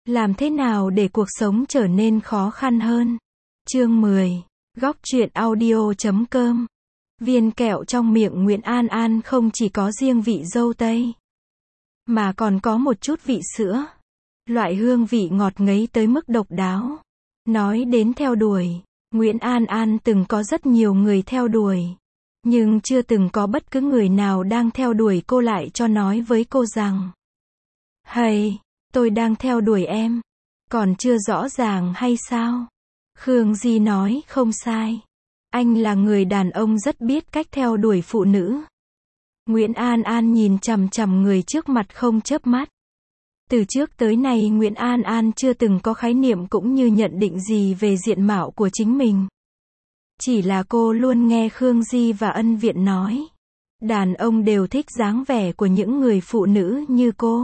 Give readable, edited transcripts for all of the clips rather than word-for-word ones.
Làm thế nào để cuộc sống trở nên khó khăn hơn? Chương 10. Góc truyện audio.com. Viên kẹo trong miệng Nguyễn An An không chỉ có riêng vị dâu tây, mà còn có một chút vị sữa. Loại hương vị ngọt ngấy tới mức độc đáo. Nói đến theo đuổi, Nguyễn An An từng có rất nhiều người theo đuổi. Nhưng chưa từng có bất cứ người nào đang theo đuổi cô lại cho nói với cô rằng: "Hay, tôi đang theo đuổi em. Còn chưa rõ ràng hay sao?" Khương Di nói không sai. Anh là người đàn ông rất biết cách theo đuổi phụ nữ. Nguyễn An An nhìn chằm chằm người trước mặt không chớp mắt. Từ trước tới nay Nguyễn An An chưa từng có khái niệm cũng như nhận định gì về diện mạo của chính mình. Chỉ là cô luôn nghe Khương Di và Ân Viện nói, đàn ông đều thích dáng vẻ của những người phụ nữ như cô.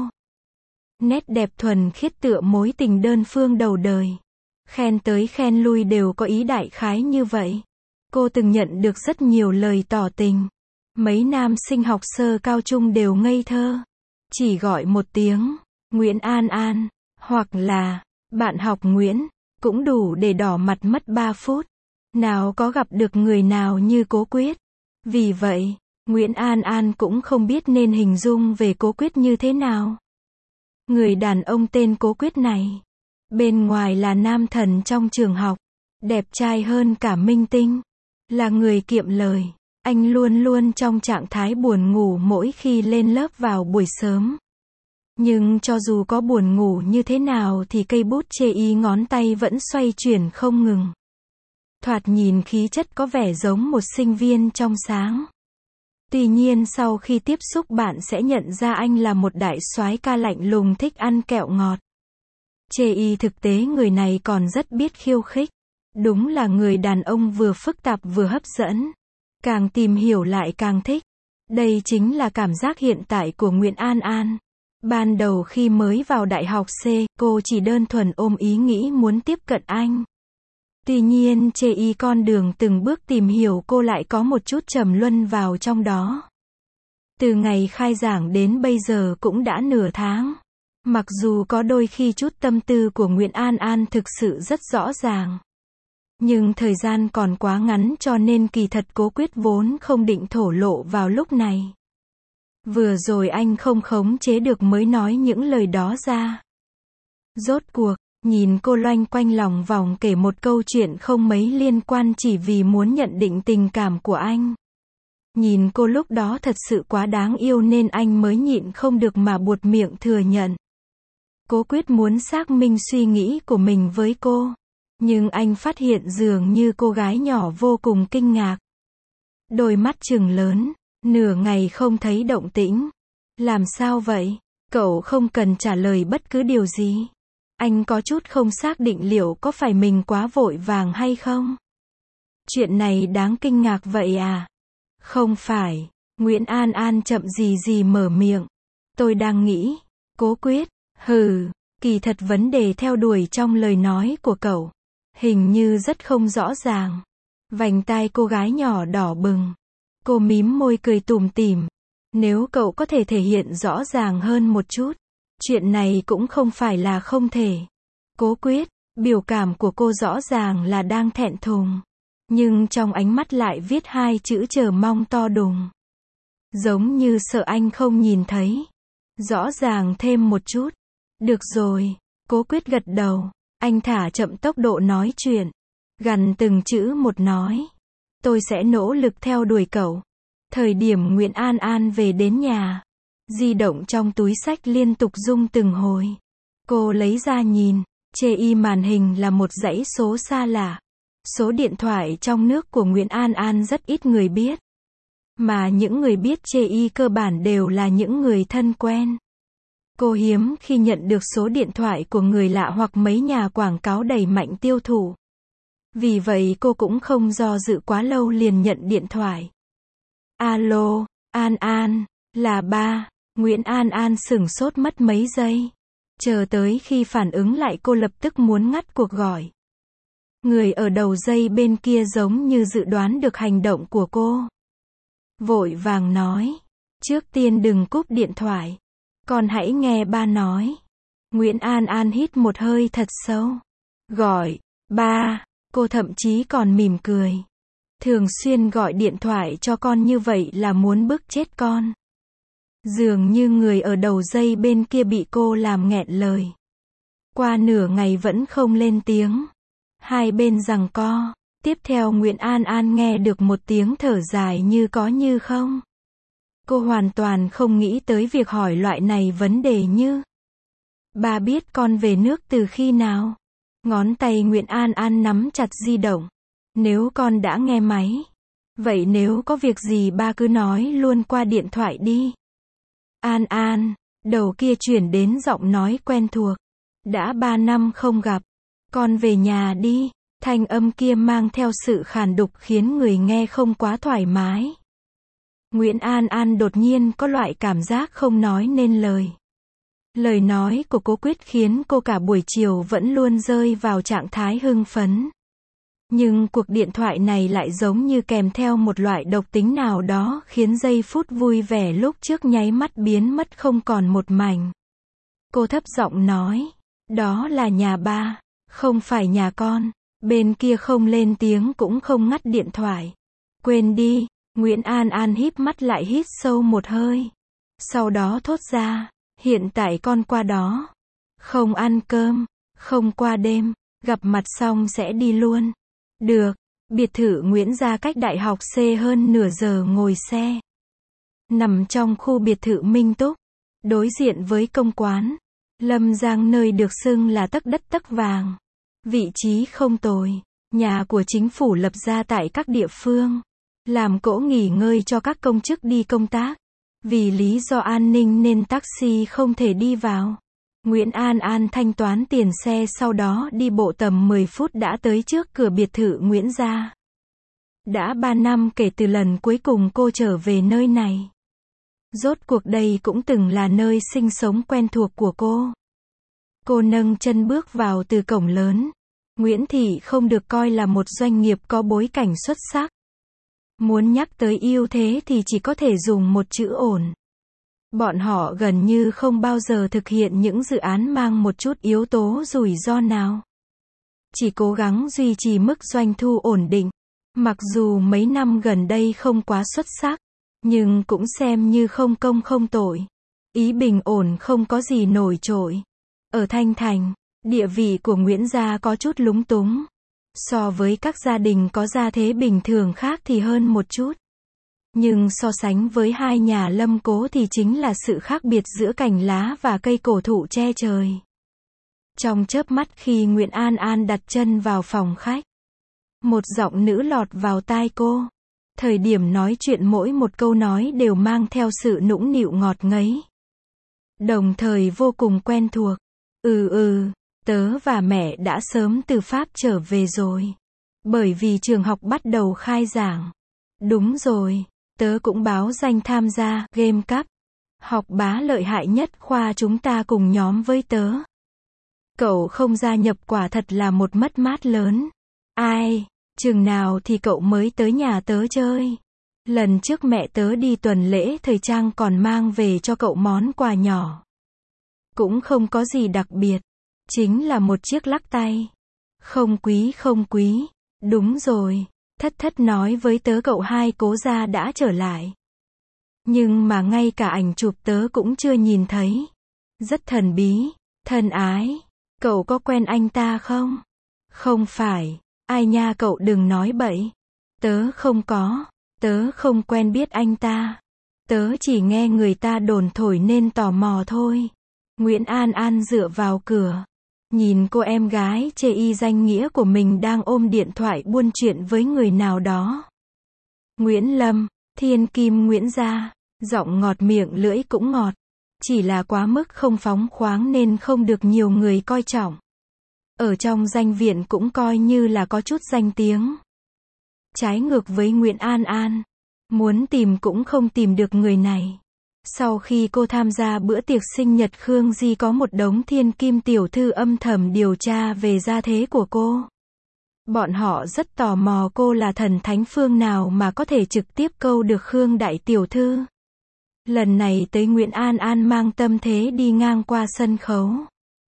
Nét đẹp thuần khiết tựa mối tình đơn phương đầu đời. Khen tới khen lui đều có ý đại khái như vậy. Cô từng nhận được rất nhiều lời tỏ tình. Mấy nam sinh học sơ cao trung đều ngây thơ. Chỉ gọi một tiếng Nguyễn An An, hoặc là bạn học Nguyễn, cũng đủ để đỏ mặt mất 3 phút. Nào có gặp được người nào như Cố Quyết. Vì vậy, Nguyễn An An cũng không biết nên hình dung về Cố Quyết như thế nào. Người đàn ông tên Cố Quyết này, bên ngoài là nam thần trong trường học, đẹp trai hơn cả minh tinh, là người kiệm lời. Anh luôn luôn trong trạng thái buồn ngủ mỗi khi lên lớp vào buổi sớm. Nhưng cho dù có buồn ngủ như thế nào thì cây bút chê y ngón tay vẫn xoay chuyển không ngừng. Thoạt nhìn khí chất có vẻ giống một sinh viên trong sáng. Tuy nhiên sau khi tiếp xúc bạn sẽ nhận ra anh là một đại soái ca lạnh lùng thích ăn kẹo ngọt. Chê y thực tế người này còn rất biết khiêu khích. Đúng là người đàn ông vừa phức tạp vừa hấp dẫn. Càng tìm hiểu lại càng thích. Đây chính là cảm giác hiện tại của Nguyễn An An. Ban đầu khi mới vào đại học C, cô chỉ đơn thuần ôm ý nghĩ muốn tiếp cận anh. Tuy nhiên chê y con đường từng bước tìm hiểu cô lại có một chút trầm luân vào trong đó. Từ ngày khai giảng đến bây giờ cũng đã nửa tháng. Mặc dù có đôi khi chút tâm tư của Nguyễn An An thực sự rất rõ ràng. Nhưng thời gian còn quá ngắn cho nên kỳ thật Cố Quyết vốn không định thổ lộ vào lúc này. Vừa rồi anh không khống chế được mới nói những lời đó ra. Rốt cuộc, nhìn cô loanh quanh lòng vòng kể một câu chuyện không mấy liên quan chỉ vì muốn nhận định tình cảm của anh. Nhìn cô lúc đó thật sự quá đáng yêu nên anh mới nhịn không được mà buột miệng thừa nhận. Cố Quyết muốn xác minh suy nghĩ của mình với cô. Nhưng anh phát hiện dường như cô gái nhỏ vô cùng kinh ngạc. Đôi mắt trừng lớn, nửa ngày không thấy động tĩnh. Làm sao vậy? Cậu không cần trả lời bất cứ điều gì. Anh có chút không xác định liệu có phải mình quá vội vàng hay không? Chuyện này đáng kinh ngạc vậy à? Không phải. Nguyễn An An chậm gì mở miệng. Tôi đang nghĩ. Cố Quyết, kỳ thật vấn đề theo đuổi trong lời nói của cậu hình như rất không rõ ràng. Vành tai cô gái nhỏ đỏ bừng. Cô mím môi cười tủm tỉm. Nếu cậu có thể thể hiện rõ ràng hơn một chút, chuyện này cũng không phải là không thể. Cố Quyết, biểu cảm của cô rõ ràng là đang thẹn thùng. Nhưng trong ánh mắt lại viết hai chữ chờ mong to đùng. Giống như sợ anh không nhìn thấy. Rõ ràng thêm một chút. Được rồi. Cố Quyết gật đầu. Anh thả chậm tốc độ nói chuyện. Gằn từng chữ một nói. Tôi sẽ nỗ lực theo đuổi cậu. Thời điểm Nguyễn An An về đến nhà, di động trong túi xách liên tục rung từng hồi. Cô lấy ra nhìn, chê y màn hình là một dãy số xa lạ. Số điện thoại trong nước của Nguyễn An An rất ít người biết. Mà những người biết chê y cơ bản đều là những người thân quen. Cô hiếm khi nhận được số điện thoại của người lạ hoặc mấy nhà quảng cáo đẩy mạnh tiêu thụ. Vì vậy cô cũng không do dự quá lâu liền nhận điện thoại. Alo, An An, là ba. Nguyễn An An sửng sốt mất mấy giây. Chờ tới khi phản ứng lại cô lập tức muốn ngắt cuộc gọi. Người ở đầu dây bên kia giống như dự đoán được hành động của cô. Vội vàng nói. Trước tiên đừng cúp điện thoại. Con hãy nghe ba nói. Nguyễn An An hít một hơi thật sâu. Gọi, ba, cô thậm chí còn mỉm cười. Thường xuyên gọi điện thoại cho con như vậy là muốn bức chết con. Dường như người ở đầu dây bên kia bị cô làm nghẹn lời. Qua nửa ngày vẫn không lên tiếng. Hai bên giằng co. Tiếp theo Nguyễn An An nghe được một tiếng thở dài như có như không. Cô hoàn toàn không nghĩ tới việc hỏi loại này vấn đề như: ba biết con về nước từ khi nào? Ngón tay Nguyễn An An nắm chặt di động. Nếu con đã nghe máy, vậy nếu có việc gì ba cứ nói luôn qua điện thoại đi. An An, đầu kia chuyển đến giọng nói quen thuộc. Đã 3 năm không gặp, con về nhà đi. Thanh âm kia mang theo sự khàn đục khiến người nghe không quá thoải mái. Nguyễn An An đột nhiên có loại cảm giác không nói nên lời. Lời nói của cô Quyết khiến cô cả buổi chiều vẫn luôn rơi vào trạng thái hưng phấn. Nhưng cuộc điện thoại này lại giống như kèm theo một loại độc tính nào đó khiến giây phút vui vẻ lúc trước nháy mắt biến mất không còn một mảnh. Cô thấp giọng nói, đó là nhà ba, không phải nhà con. Bên kia không lên tiếng cũng không ngắt điện thoại. Quên đi, Nguyễn An An híp mắt lại hít sâu một hơi. Sau đó thốt ra, hiện tại con qua đó. Không ăn cơm, không qua đêm, gặp mặt xong sẽ đi luôn. Được, biệt thự Nguyễn Gia cách đại học C hơn nửa giờ ngồi xe. Nằm trong khu biệt thự Minh Túc, đối diện với công quán Lâm Giang nơi được xưng là tấc đất tấc vàng. Vị trí không tồi, nhà của chính phủ lập ra tại các địa phương, làm cỗ nghỉ ngơi cho các công chức đi công tác. Vì lý do an ninh nên taxi không thể đi vào. Nguyễn An An thanh toán tiền xe sau đó đi bộ tầm 10 phút đã tới trước cửa biệt thự Nguyễn Gia. Đã 3 năm kể từ lần cuối cùng cô trở về nơi này. Rốt cuộc đây cũng từng là nơi sinh sống quen thuộc của cô. Cô nâng chân bước vào từ cổng lớn. Nguyễn Thị không được coi là một doanh nghiệp có bối cảnh xuất sắc. Muốn nhắc tới ưu thế thì chỉ có thể dùng một chữ ổn. Bọn họ gần như không bao giờ thực hiện những dự án mang một chút yếu tố rủi ro nào. Chỉ cố gắng duy trì mức doanh thu ổn định. Mặc dù mấy năm gần đây không quá xuất sắc, nhưng cũng xem như không công không tội. Ý bình ổn không có gì nổi trội. Ở Thanh Thành, địa vị của Nguyễn Gia có chút lúng túng. So với các gia đình có gia thế bình thường khác thì hơn một chút. Nhưng so sánh với hai nhà Lâm Cố thì chính là sự khác biệt giữa cành lá và cây cổ thụ che trời. Trong chớp mắt khi Nguyễn An An đặt chân vào phòng khách, một giọng nữ lọt vào tai cô. Thời điểm nói chuyện mỗi một câu nói đều mang theo sự nũng nịu ngọt ngấy. Đồng thời vô cùng quen thuộc. Tớ và mẹ đã sớm từ Pháp trở về rồi. Bởi vì trường học bắt đầu khai giảng. Đúng rồi, tớ cũng báo danh tham gia Game Cup. Học bá lợi hại nhất khoa chúng ta cùng nhóm với tớ. Cậu không gia nhập quả thật là một mất mát lớn. Ai, chừng nào thì cậu mới tới nhà tớ chơi. Lần trước mẹ tớ đi tuần lễ thời trang còn mang về cho cậu món quà nhỏ. Cũng không có gì đặc biệt. Chính là một chiếc lắc tay. Không quý. Đúng rồi. Thất nói với tớ cậu hai Cố gia đã trở lại. Nhưng mà ngay cả ảnh chụp tớ cũng chưa nhìn thấy. Rất thần bí, thân ái. Cậu có quen anh ta không? Không phải. Ai nha cậu đừng nói bậy. Tớ không có. Tớ không quen biết anh ta. Tớ chỉ nghe người ta đồn thổi nên tò mò thôi. Nguyễn An An dựa vào cửa. Nhìn cô em gái chê y danh nghĩa của mình đang ôm điện thoại buôn chuyện với người nào đó. Nguyễn Lâm, thiên kim Nguyễn Gia. Giọng ngọt miệng lưỡi cũng ngọt. Chỉ là quá mức không phóng khoáng nên không được nhiều người coi trọng. Ở trong danh viện cũng coi như là có chút danh tiếng. Trái ngược với Nguyễn An An. Muốn tìm cũng không tìm được người này. Sau khi cô tham gia bữa tiệc sinh nhật Khương Di có một đống thiên kim tiểu thư âm thầm điều tra về gia thế của cô. Bọn họ rất tò mò cô là thần thánh phương nào mà có thể trực tiếp câu được Khương đại tiểu thư. Lần này tới Nguyễn An An mang tâm thế đi ngang qua sân khấu.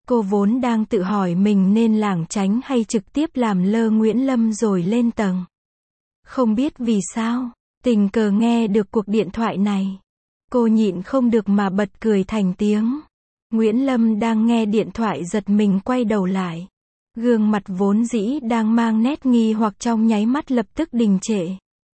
Cô vốn đang tự hỏi mình nên lảng tránh hay trực tiếp làm lơ Nguyễn Lâm rồi lên tầng. Không biết vì sao, tình cờ nghe được cuộc điện thoại này. Cô nhịn không được mà bật cười thành tiếng. Nguyễn Lâm đang nghe điện thoại giật mình quay đầu lại. Gương mặt vốn dĩ đang mang nét nghi hoặc trong nháy mắt lập tức đình trệ.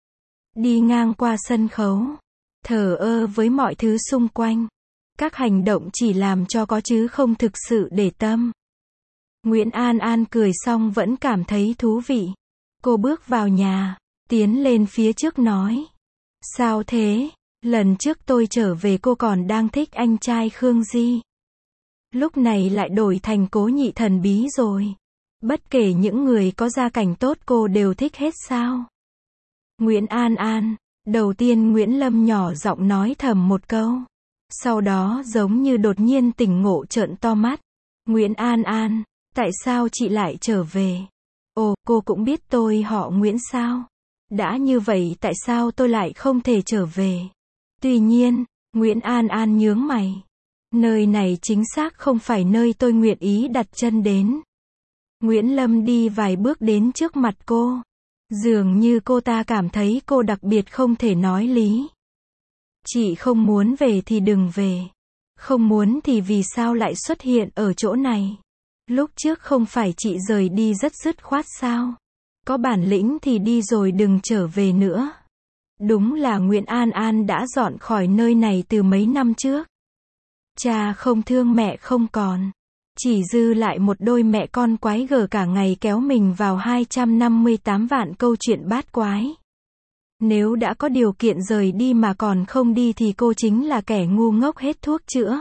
Đi ngang qua sân khấu, thờ ơ với mọi thứ xung quanh. Các hành động chỉ làm cho có chứ không thực sự để tâm. Nguyễn An An cười xong vẫn cảm thấy thú vị. Cô bước vào nhà, tiến lên phía trước nói. Sao thế? Lần trước tôi trở về cô còn đang thích anh trai Khương Di. Lúc này lại đổi thành Cố Nhị thần bí rồi. Bất kể những người có gia cảnh tốt cô đều thích hết sao? Nguyễn An An, đầu tiên Nguyễn Lâm nhỏ giọng nói thầm một câu. Sau đó giống như đột nhiên tỉnh ngộ trợn to mắt. Nguyễn An An, tại sao chị lại trở về? Ồ, cô cũng biết tôi họ Nguyễn sao? Đã như vậy tại sao tôi lại không thể trở về? Tuy nhiên, Nguyễn An An nhướng mày. Nơi này chính xác không phải nơi tôi nguyện ý đặt chân đến. Nguyễn Lâm đi vài bước đến trước mặt cô. Dường như cô ta cảm thấy cô đặc biệt không thể nói lý. Chị không muốn về thì đừng về. Không muốn thì vì sao lại xuất hiện ở chỗ này? Lúc trước không phải chị rời đi rất dứt khoát sao? Có bản lĩnh thì đi rồi đừng trở về nữa. Đúng là Nguyễn An An đã dọn khỏi nơi này từ mấy năm trước. Cha không thương mẹ không còn. Chỉ dư lại một đôi mẹ con quái gở cả ngày kéo mình vào 258 vạn câu chuyện bát quái. Nếu đã có điều kiện rời đi mà còn không đi thì cô chính là kẻ ngu ngốc hết thuốc chữa.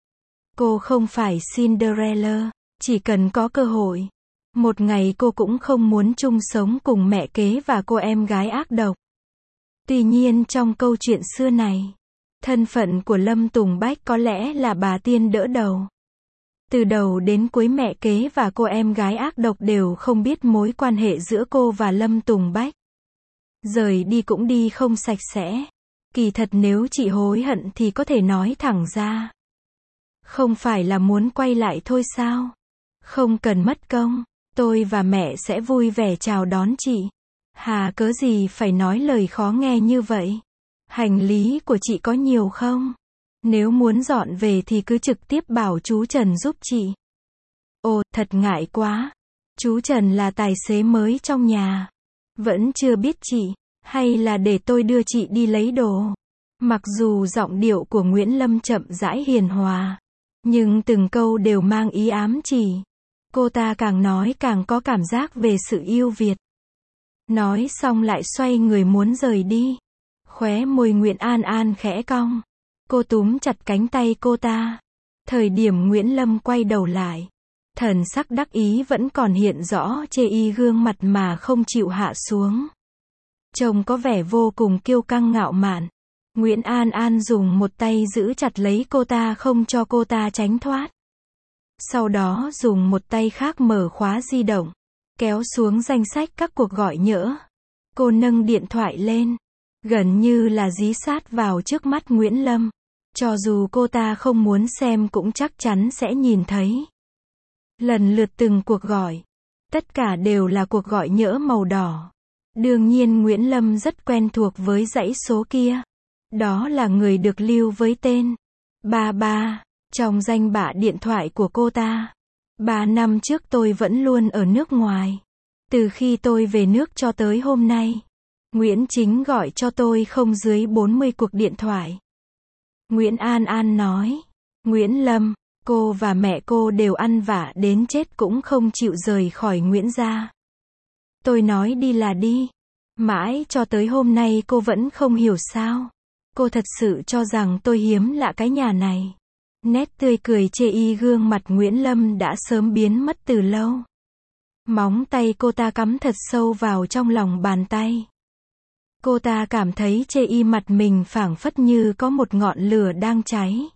Cô không phải Cinderella, chỉ cần có cơ hội. Một ngày cô cũng không muốn chung sống cùng mẹ kế và cô em gái ác độc. Tuy nhiên trong câu chuyện xưa này, thân phận của Lâm Tùng Bách có lẽ là bà tiên đỡ đầu. Từ đầu đến cuối mẹ kế và cô em gái ác độc đều không biết mối quan hệ giữa cô và Lâm Tùng Bách. Rời đi cũng đi không sạch sẽ. Kỳ thật nếu chị hối hận thì có thể nói thẳng ra. Không phải là muốn quay lại thôi sao? Không cần mất công, tôi và mẹ sẽ vui vẻ chào đón chị. Hà cớ gì phải nói lời khó nghe như vậy? Hành lý của chị có nhiều không? Nếu muốn dọn về thì cứ trực tiếp bảo chú Trần giúp chị. Ồ, thật ngại quá. Chú Trần là tài xế mới trong nhà. Vẫn chưa biết chị, hay là để tôi đưa chị đi lấy đồ. Mặc dù giọng điệu của Nguyễn Lâm chậm rãi hiền hòa, nhưng từng câu đều mang ý ám chỉ. Cô ta càng nói càng có cảm giác về sự yêu Việt. Nói xong lại xoay người muốn rời đi. Khóe môi Nguyễn An An khẽ cong. Cô túm chặt cánh tay cô ta. Thời điểm Nguyễn Lâm quay đầu lại, thần sắc đắc ý vẫn còn hiện rõ chê y gương mặt mà không chịu hạ xuống. Trông có vẻ vô cùng kiêu căng ngạo mạn. Nguyễn An An dùng một tay giữ chặt lấy cô ta không cho cô ta tránh thoát. Sau đó dùng một tay khác mở khóa di động, kéo xuống danh sách các cuộc gọi nhỡ. Cô nâng điện thoại lên, gần như là dí sát vào trước mắt Nguyễn Lâm. Cho dù cô ta không muốn xem cũng chắc chắn sẽ nhìn thấy. Lần lượt từng cuộc gọi. Tất cả đều là cuộc gọi nhỡ màu đỏ. Đương nhiên Nguyễn Lâm rất quen thuộc với dãy số kia. Đó là người được lưu với tên 33 trong danh bạ điện thoại của cô ta. 3 năm trước tôi vẫn luôn ở nước ngoài. Từ khi tôi về nước cho tới hôm nay, Nguyễn Chính gọi cho tôi không dưới 40 cuộc điện thoại. Nguyễn An An nói. Nguyễn Lâm, cô và mẹ cô đều ăn vạ đến chết cũng không chịu rời khỏi Nguyễn gia. Tôi nói đi là đi. Mãi cho tới hôm nay cô vẫn không hiểu sao. Cô thật sự cho rằng tôi hiếm lạ cái nhà này. Nét tươi cười chê y gương mặt Nguyễn Lâm đã sớm biến mất từ lâu. Móng tay cô ta cắm thật sâu vào trong lòng bàn tay. Cô ta cảm thấy chê y mặt mình phảng phất như có một ngọn lửa đang cháy.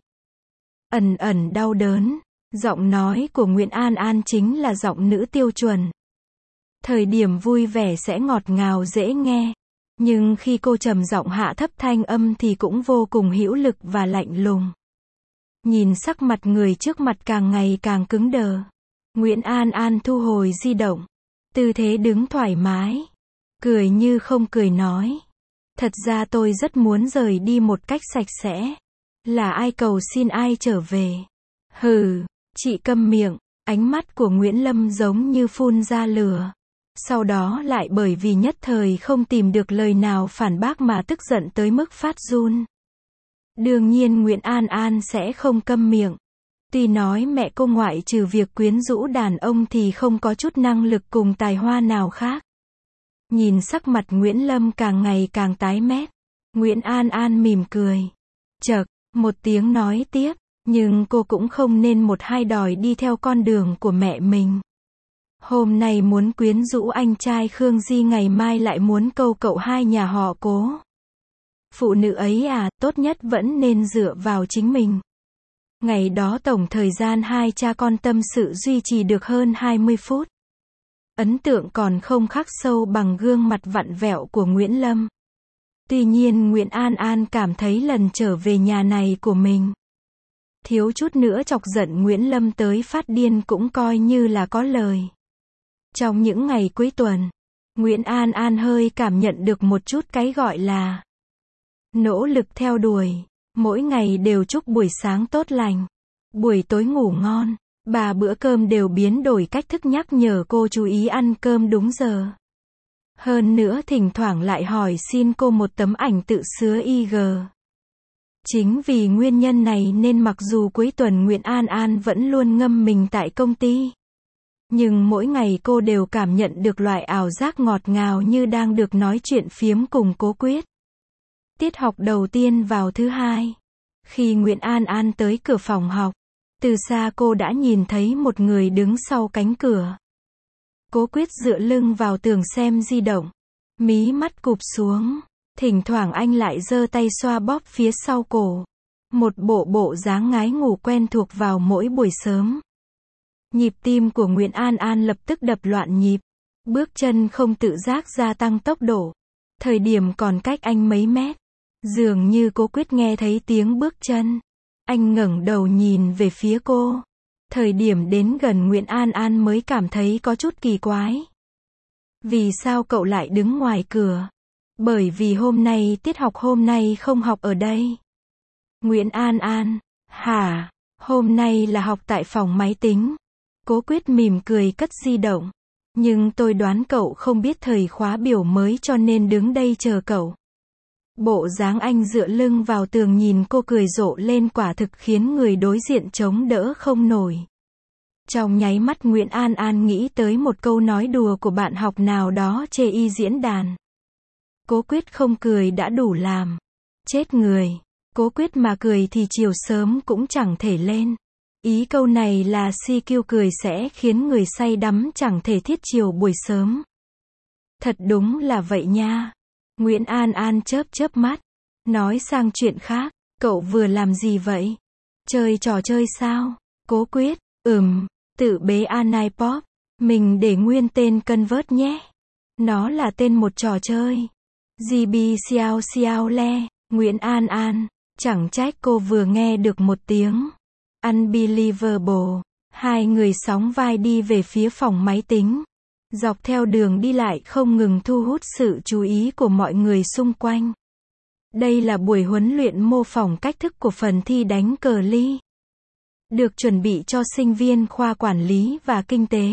Ẩn ẩn đau đớn. Giọng nói của Nguyễn An An chính là giọng nữ tiêu chuẩn. Thời điểm vui vẻ sẽ ngọt ngào dễ nghe. Nhưng khi cô trầm giọng hạ thấp thanh âm thì cũng vô cùng hữu lực và lạnh lùng. Nhìn sắc mặt người trước mặt càng ngày càng cứng đờ. Nguyễn An An thu hồi di động. Tư thế đứng thoải mái. Cười như không cười nói. Thật ra tôi rất muốn rời đi một cách sạch sẽ. Là ai cầu xin ai trở về. Hừ, chị câm miệng. Ánh mắt của Nguyễn Lâm giống như phun ra lửa. Sau đó lại bởi vì nhất thời không tìm được lời nào phản bác mà tức giận tới mức phát run. Đương nhiên Nguyễn An An sẽ không câm miệng. Tuy nói mẹ cô ngoại trừ việc quyến rũ đàn ông thì không có chút năng lực cùng tài hoa nào khác. Nhìn sắc mặt Nguyễn Lâm càng ngày càng tái mét. Nguyễn An An mỉm cười. Chậc, một tiếng nói tiếp. Nhưng cô cũng không nên một hai đòi đi theo con đường của mẹ mình. Hôm nay muốn quyến rũ anh trai Khương Di, ngày mai lại muốn câu cậu hai nhà họ Cố. Phụ nữ ấy à, tốt nhất vẫn nên dựa vào chính mình. Ngày đó tổng thời gian hai cha con tâm sự duy trì được hơn 20 phút. Ấn tượng còn không khắc sâu bằng gương mặt vặn vẹo của Nguyễn Lâm. Tuy nhiên Nguyễn An An cảm thấy lần trở về nhà này của mình, thiếu chút nữa chọc giận Nguyễn Lâm tới phát điên cũng coi như là có lời. Trong những ngày cuối tuần, Nguyễn An An hơi cảm nhận được một chút cái gọi là nỗ lực theo đuổi. Mỗi ngày đều chúc buổi sáng tốt lành, buổi tối ngủ ngon. Bà bữa cơm đều biến đổi cách thức nhắc nhở cô chú ý ăn cơm đúng giờ. Hơn nữa thỉnh thoảng lại hỏi xin cô một tấm ảnh tự sứa IG. Chính vì nguyên nhân này nên mặc dù cuối tuần Nguyễn An An vẫn luôn ngâm mình tại công ty, nhưng mỗi ngày cô đều cảm nhận được loại ảo giác ngọt ngào như đang được nói chuyện phiếm cùng Cố Quyết. Tiết học đầu tiên vào thứ hai. Khi Nguyễn An An tới cửa phòng học, từ xa cô đã nhìn thấy một người đứng sau cánh cửa. Cố Quyết dựa lưng vào tường xem di động, mí mắt cụp xuống. Thỉnh thoảng anh lại giơ tay xoa bóp phía sau cổ. Một bộ dáng ngái ngủ quen thuộc vào mỗi buổi sớm. Nhịp tim của Nguyễn An An lập tức đập loạn nhịp. Bước chân không tự giác gia tăng tốc độ. Thời điểm còn cách anh mấy mét, dường như Cố Quyết nghe thấy tiếng bước chân. Anh ngẩng đầu nhìn về phía cô. Thời điểm đến gần Nguyễn An An mới cảm thấy có chút kỳ quái. Vì sao cậu lại đứng ngoài cửa? Bởi vì hôm nay tiết học hôm nay không học ở đây. Nguyễn An An, hả? Hôm nay là học tại phòng máy tính. Cố Quyết mỉm cười cất di động. Nhưng tôi đoán cậu không biết thời khóa biểu mới cho nên đứng đây chờ cậu. Bộ dáng anh dựa lưng vào tường nhìn cô cười rộ lên quả thực khiến người đối diện chống đỡ không nổi. Trong nháy mắt Nguyễn An An nghĩ tới một câu nói đùa của bạn học nào đó chê y diễn đàn. Cố Quyết không cười đã đủ làm chết người. Cố Quyết mà cười thì chiều sớm cũng chẳng thể lên. Ý câu này là CQ cười sẽ khiến người say đắm chẳng thể thiết chiều buổi sớm. Thật đúng là vậy nha. Nguyễn An An chớp mắt. Nói sang chuyện khác. Cậu vừa làm gì vậy? Chơi trò chơi sao? Cố Quyết, tự bế Anipop. Mình để nguyên tên Convert nhé. Nó là tên một trò chơi. GB xiao xiao le. Nguyễn An An, chẳng trách cô vừa nghe được một tiếng Unbelievable. Hai người sóng vai đi về phía phòng máy tính. Dọc theo đường đi lại không ngừng thu hút sự chú ý của mọi người xung quanh. Đây là buổi huấn luyện mô phỏng cách thức của phần thi đánh cờ ly, được chuẩn bị cho sinh viên khoa quản lý và kinh tế.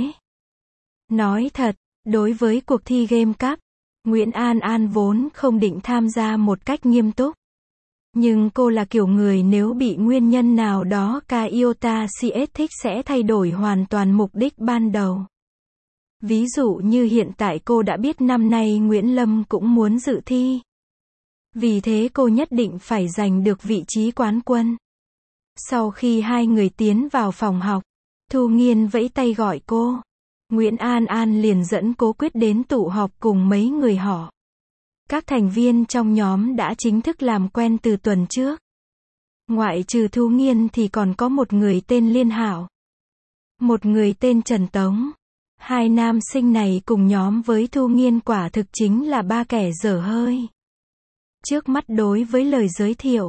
Nói thật, đối với cuộc thi Game Cup, Nguyễn An An vốn không định tham gia một cách nghiêm túc. Nhưng cô là kiểu người nếu bị nguyên nhân nào đó iota CS thích sẽ thay đổi hoàn toàn mục đích ban đầu. Ví dụ như hiện tại cô đã biết năm nay Nguyễn Lâm cũng muốn dự thi. Vì thế cô nhất định phải giành được vị trí quán quân. Sau khi hai người tiến vào phòng học, Thu Nghiên vẫy tay gọi cô. Nguyễn An An liền dẫn Cố Quyết đến tụ họp cùng mấy người họ. Các thành viên trong nhóm đã chính thức làm quen từ tuần trước. Ngoại trừ Thu Nghiên thì còn có một người tên Liên Hảo, một người tên Trần Tống. Hai nam sinh này cùng nhóm với Thu Nghiên quả thực chính là ba kẻ dở hơi. Trước mắt đối với lời giới thiệu,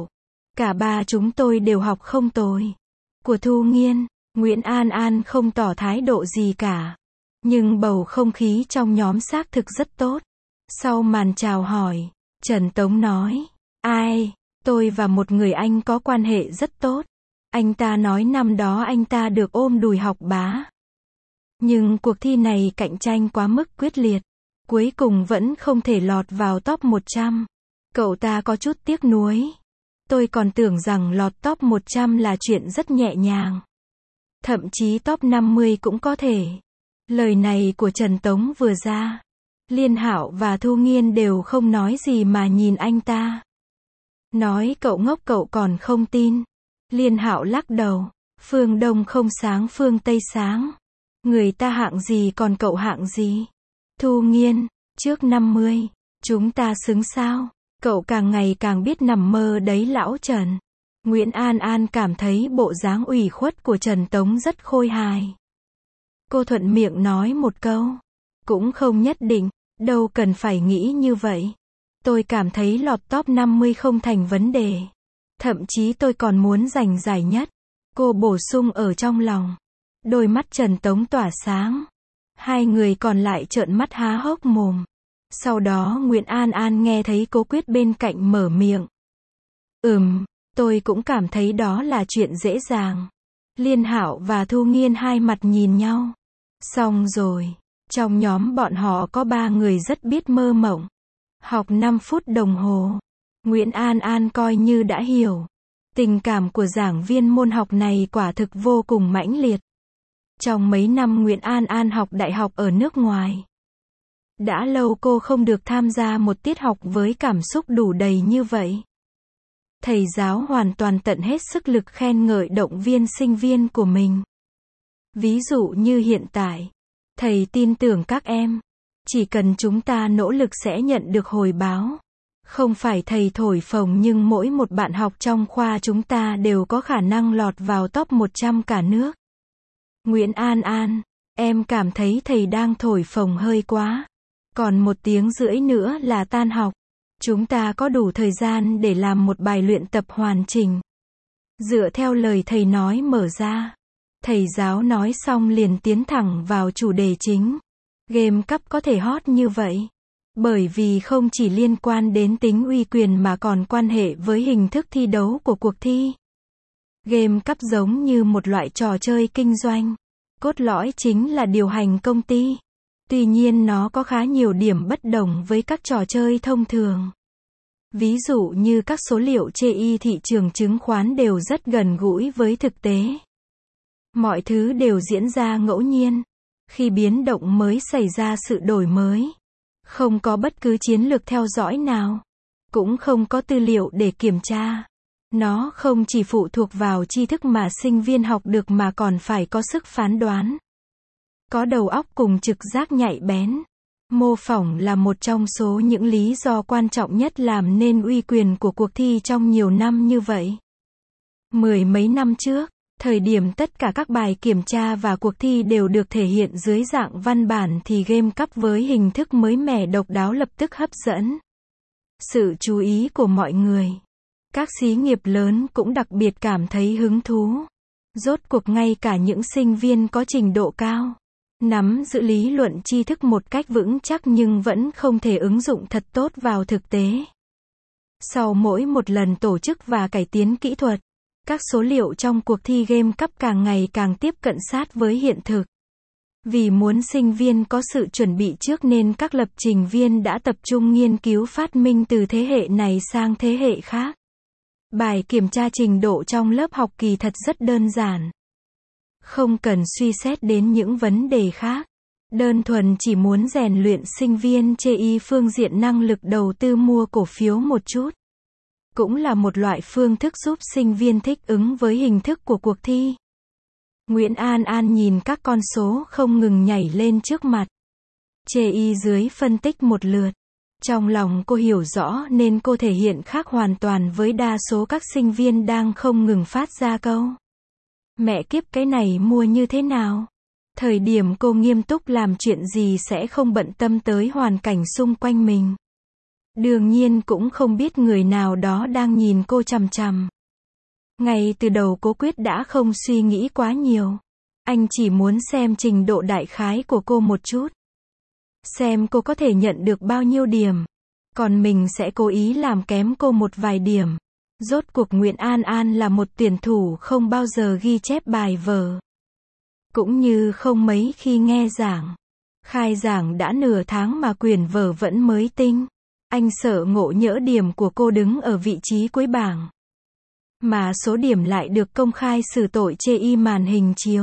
Cả ba chúng tôi đều học không tồi. Của Thu Nghiên, Nguyễn An An không tỏ thái độ gì cả. Nhưng bầu không khí trong nhóm xác thực rất tốt. Sau màn chào hỏi, Trần Tống nói, ai, tôi và một người anh có quan hệ rất tốt. Anh ta nói năm đó anh ta được ôm đùi học bá. Nhưng cuộc thi này cạnh tranh quá mức quyết liệt. Cuối cùng vẫn không thể lọt vào top 100. Cậu ta có chút tiếc nuối. Tôi còn tưởng rằng lọt top 100 là chuyện rất nhẹ nhàng. Thậm chí top 50 cũng có thể. Lời này của Trần Tống vừa ra, Liên Hạo và Thu Nghiên đều không nói gì mà nhìn anh ta. Nói cậu ngốc, cậu còn không tin. Liên Hạo lắc đầu, phương Đông không sáng phương Tây sáng. Người ta hạng gì còn cậu hạng gì? Thu Nghiên, trước 50, chúng ta xứng sao? Cậu càng ngày càng biết nằm mơ đấy lão Trần. Nguyễn An An cảm thấy bộ dáng ủy khuất của Trần Tống rất khôi hài. Cô thuận miệng nói một câu, cũng không nhất định, đâu cần phải nghĩ như vậy. Tôi cảm thấy lọt top 50 không thành vấn đề. Thậm chí tôi còn muốn giành giải nhất. Cô bổ sung ở trong lòng. Đôi mắt Trần Tống tỏa sáng. Hai người còn lại trợn mắt há hốc mồm. Sau đó Nguyễn An An nghe thấy Cố Quyết bên cạnh mở miệng. Tôi cũng cảm thấy đó là chuyện dễ dàng. Liên Hạo và Thu Nghiên hai mặt nhìn nhau. Xong rồi, trong nhóm bọn họ có 3 người rất biết mơ mộng. Học 5 phút đồng hồ. Nguyễn An An coi như đã hiểu. Tình cảm của giảng viên môn học này quả thực vô cùng mãnh liệt. Trong mấy năm Nguyễn An An học đại học ở nước ngoài, đã lâu cô không được tham gia một tiết học với cảm xúc đủ đầy như vậy. Thầy giáo hoàn toàn tận hết sức lực khen ngợi động viên sinh viên của mình. Ví dụ như hiện tại, thầy tin tưởng các em, chỉ cần chúng ta nỗ lực sẽ nhận được hồi báo. Không phải thầy thổi phồng nhưng mỗi một bạn học trong khoa chúng ta đều có khả năng lọt vào top 100 cả nước. Nguyễn An An, em cảm thấy thầy đang thổi phồng hơi quá. Còn 1 tiếng rưỡi nữa là tan học. Chúng ta có đủ thời gian để làm một bài luyện tập hoàn chỉnh. Dựa theo lời thầy nói mở ra. Thầy giáo nói xong liền tiến thẳng vào chủ đề chính. Game Cup có thể hot như vậy. Bởi vì không chỉ liên quan đến tính uy quyền mà còn quan hệ với hình thức thi đấu của cuộc thi. Game Cup giống như một loại trò chơi kinh doanh. Cốt lõi chính là điều hành công ty. Tuy nhiên nó có khá nhiều điểm bất đồng với các trò chơi thông thường. Ví dụ như các số liệu chê thị trường chứng khoán đều rất gần gũi với thực tế. Mọi thứ đều diễn ra ngẫu nhiên. Khi biến động mới xảy ra sự đổi mới. Không có bất cứ chiến lược theo dõi nào. Cũng không có tư liệu để kiểm tra. Nó không chỉ phụ thuộc vào tri thức mà sinh viên học được mà còn phải có sức phán đoán. Có đầu óc cùng trực giác nhạy bén. Mô phỏng là một trong số những lý do quan trọng nhất làm nên uy quyền của cuộc thi trong nhiều năm như vậy. 10 mấy năm trước, thời điểm tất cả các bài kiểm tra và cuộc thi đều được thể hiện dưới dạng văn bản thì Game Cup với hình thức mới mẻ độc đáo lập tức hấp dẫn sự chú ý của mọi người. Các xí nghiệp lớn cũng đặc biệt cảm thấy hứng thú. Rốt cuộc ngay cả những sinh viên có trình độ cao, nắm giữ lý luận tri thức một cách vững chắc nhưng vẫn không thể ứng dụng thật tốt vào thực tế. Sau mỗi một lần tổ chức và cải tiến kỹ thuật, các số liệu trong cuộc thi Game Cup càng ngày càng tiếp cận sát với hiện thực. Vì muốn sinh viên có sự chuẩn bị trước nên các lập trình viên đã tập trung nghiên cứu phát minh từ thế hệ này sang thế hệ khác. Bài kiểm tra trình độ trong lớp học kỳ thật rất đơn giản. Không cần suy xét đến những vấn đề khác. Đơn thuần chỉ muốn rèn luyện sinh viên chê phương diện năng lực đầu tư mua cổ phiếu một chút. Cũng là một loại phương thức giúp sinh viên thích ứng với hình thức của cuộc thi. Nguyễn An An nhìn các con số không ngừng nhảy lên trước mặt. Chê dưới phân tích một lượt. Trong lòng cô hiểu rõ nên cô thể hiện khác hoàn toàn với đa số các sinh viên đang không ngừng phát ra câu. Mẹ kiếp cái này mua như thế nào? Thời điểm cô nghiêm túc làm chuyện gì sẽ không bận tâm tới hoàn cảnh xung quanh mình. Đương nhiên cũng không biết người nào đó đang nhìn cô chằm chằm. Ngay từ đầu Cố Quyết đã không suy nghĩ quá nhiều. Anh chỉ muốn xem trình độ đại khái của cô một chút. Xem cô có thể nhận được bao nhiêu điểm. Còn mình sẽ cố ý làm kém cô một vài điểm. Rốt cuộc Nguyễn An An là một tuyển thủ không bao giờ ghi chép bài vở. Cũng như không mấy khi nghe giảng. Khai giảng đã nửa tháng mà quyển vở vẫn mới tinh. Anh sợ ngộ nhỡ điểm của cô đứng ở vị trí cuối bảng. Mà số điểm lại được công khai xử tội chê y màn hình chiếu.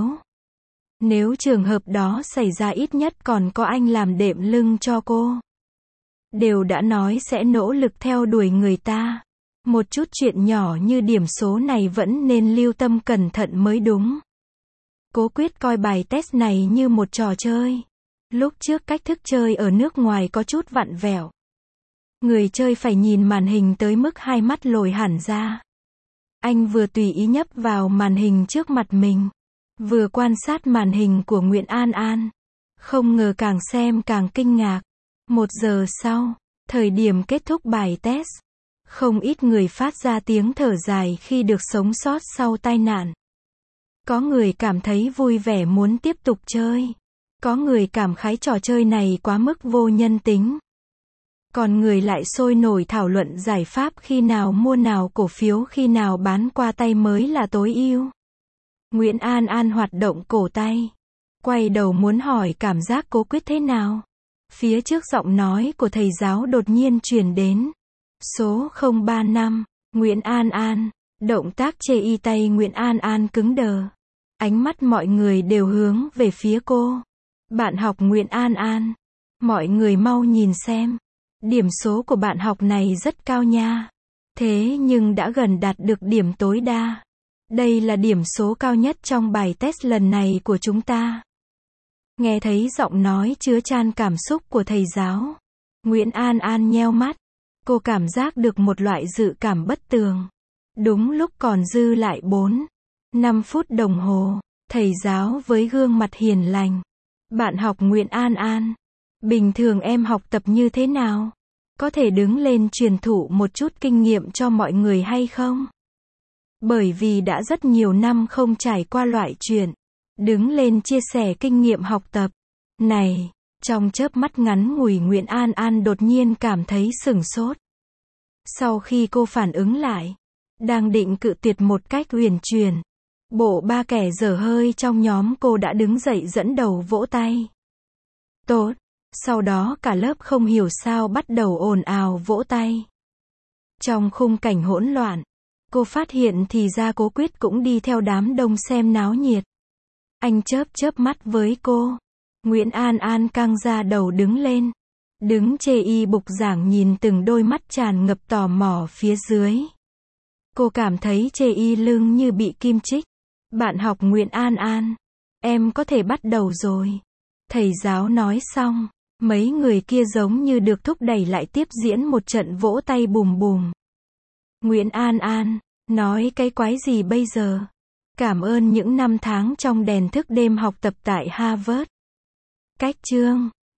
Nếu trường hợp đó xảy ra ít nhất còn có anh làm đệm lưng cho cô. Đều đã nói sẽ nỗ lực theo đuổi người ta. Một chút chuyện nhỏ như điểm số này vẫn nên lưu tâm cẩn thận mới đúng. Cố Quyết coi bài test này như một trò chơi. Lúc trước cách thức chơi ở nước ngoài có chút vặn vẹo. Người chơi phải nhìn màn hình tới mức hai mắt lồi hẳn ra. Anh vừa tùy ý nhấp vào màn hình trước mặt mình, vừa quan sát màn hình của Nguyễn An An. Không ngờ càng xem càng kinh ngạc. 1 giờ sau, thời điểm kết thúc bài test, không ít người phát ra tiếng thở dài khi được sống sót sau tai nạn. Có người cảm thấy vui vẻ muốn tiếp tục chơi. Có người cảm khái trò chơi này quá mức vô nhân tính. Còn người lại sôi nổi thảo luận giải pháp khi nào mua nào cổ phiếu khi nào bán qua tay mới là tối ưu. Nguyễn An An hoạt động cổ tay. Quay đầu muốn hỏi cảm giác Cố Quyết thế nào. Phía trước giọng nói của thầy giáo đột nhiên truyền đến. Số 035, Nguyễn An An. Động tác chê y tay Nguyễn An An cứng đờ. Ánh mắt mọi người đều hướng về phía cô. Bạn học Nguyễn An An. Mọi người mau nhìn xem. Điểm số của bạn học này rất cao nha. Thế nhưng đã gần đạt được điểm tối đa. Đây là điểm số cao nhất trong bài test lần này của chúng ta. Nghe thấy giọng nói chứa chan cảm xúc của thầy giáo. Nguyễn An An nheo mắt. Cô cảm giác được một loại dự cảm bất tường. Đúng lúc còn dư lại 4-5 phút đồng hồ. Thầy giáo với gương mặt hiền lành. Bạn học Nguyễn An An. Bình thường em học tập như thế nào? Có thể đứng lên truyền thụ một chút kinh nghiệm cho mọi người hay không? Bởi vì đã rất nhiều năm không trải qua loại chuyện. Đứng lên chia sẻ kinh nghiệm học tập. Này, trong chớp mắt ngắn ngủi Nguyễn An An đột nhiên cảm thấy sửng sốt. Sau khi cô phản ứng lại, đang định cự tuyệt một cách uyển chuyển. Bộ ba kẻ dở hơi trong nhóm cô đã đứng dậy dẫn đầu vỗ tay. Tốt. Sau đó cả lớp không hiểu sao bắt đầu ồn ào vỗ tay. Trong khung cảnh hỗn loạn, cô phát hiện thì ra Cố Quyết cũng đi theo đám đông xem náo nhiệt. Anh chớp chớp mắt với cô. Nguyễn An An căng ra đầu đứng lên. Đứng chê y bục giảng nhìn từng đôi mắt tràn ngập tò mò phía dưới. Cô cảm thấy chê y lưng như bị kim chích. Bạn học Nguyễn An An. Em có thể bắt đầu rồi. Thầy giáo nói xong. Mấy người kia giống như được thúc đẩy lại tiếp diễn một trận vỗ tay bùm bùm. Nguyễn An An. Nói cái quái gì bây giờ? Cảm ơn những năm tháng trong đèn thức đêm học tập tại Harvard. Cách chương